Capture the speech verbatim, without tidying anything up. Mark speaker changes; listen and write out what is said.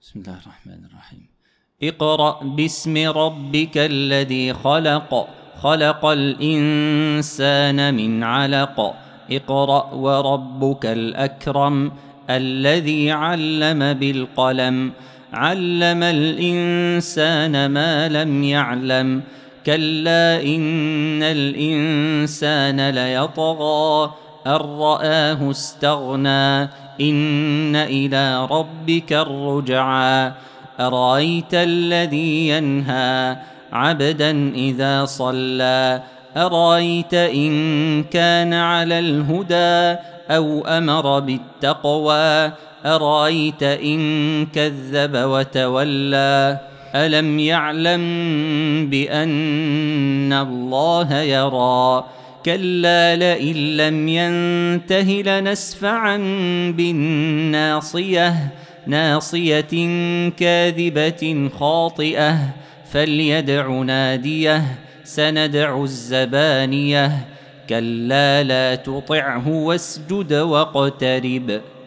Speaker 1: بسم الله الرحمن الرحيم. اقرأ باسم ربك الذي خلق خلق الإنسان من علق اقرأ وربك الأكرم الذي علم بالقلم علم الإنسان ما لم يعلم كلا إن الإنسان ليطغى أن رآه استغنى إن إلى ربك الرجعى أرأيت الذي ينهى عبدا إذا صلى أرأيت إن كان على الهدى أو أمر بالتقوى أرأيت إن كذب وتولى ألم يعلم بأن الله يرى كلا لئن لم ينته لنسفعا بالناصية ناصية كاذبة خاطئة فليدع ناديه سندع الزبانية كلا لا تطعه واسجد واقترب.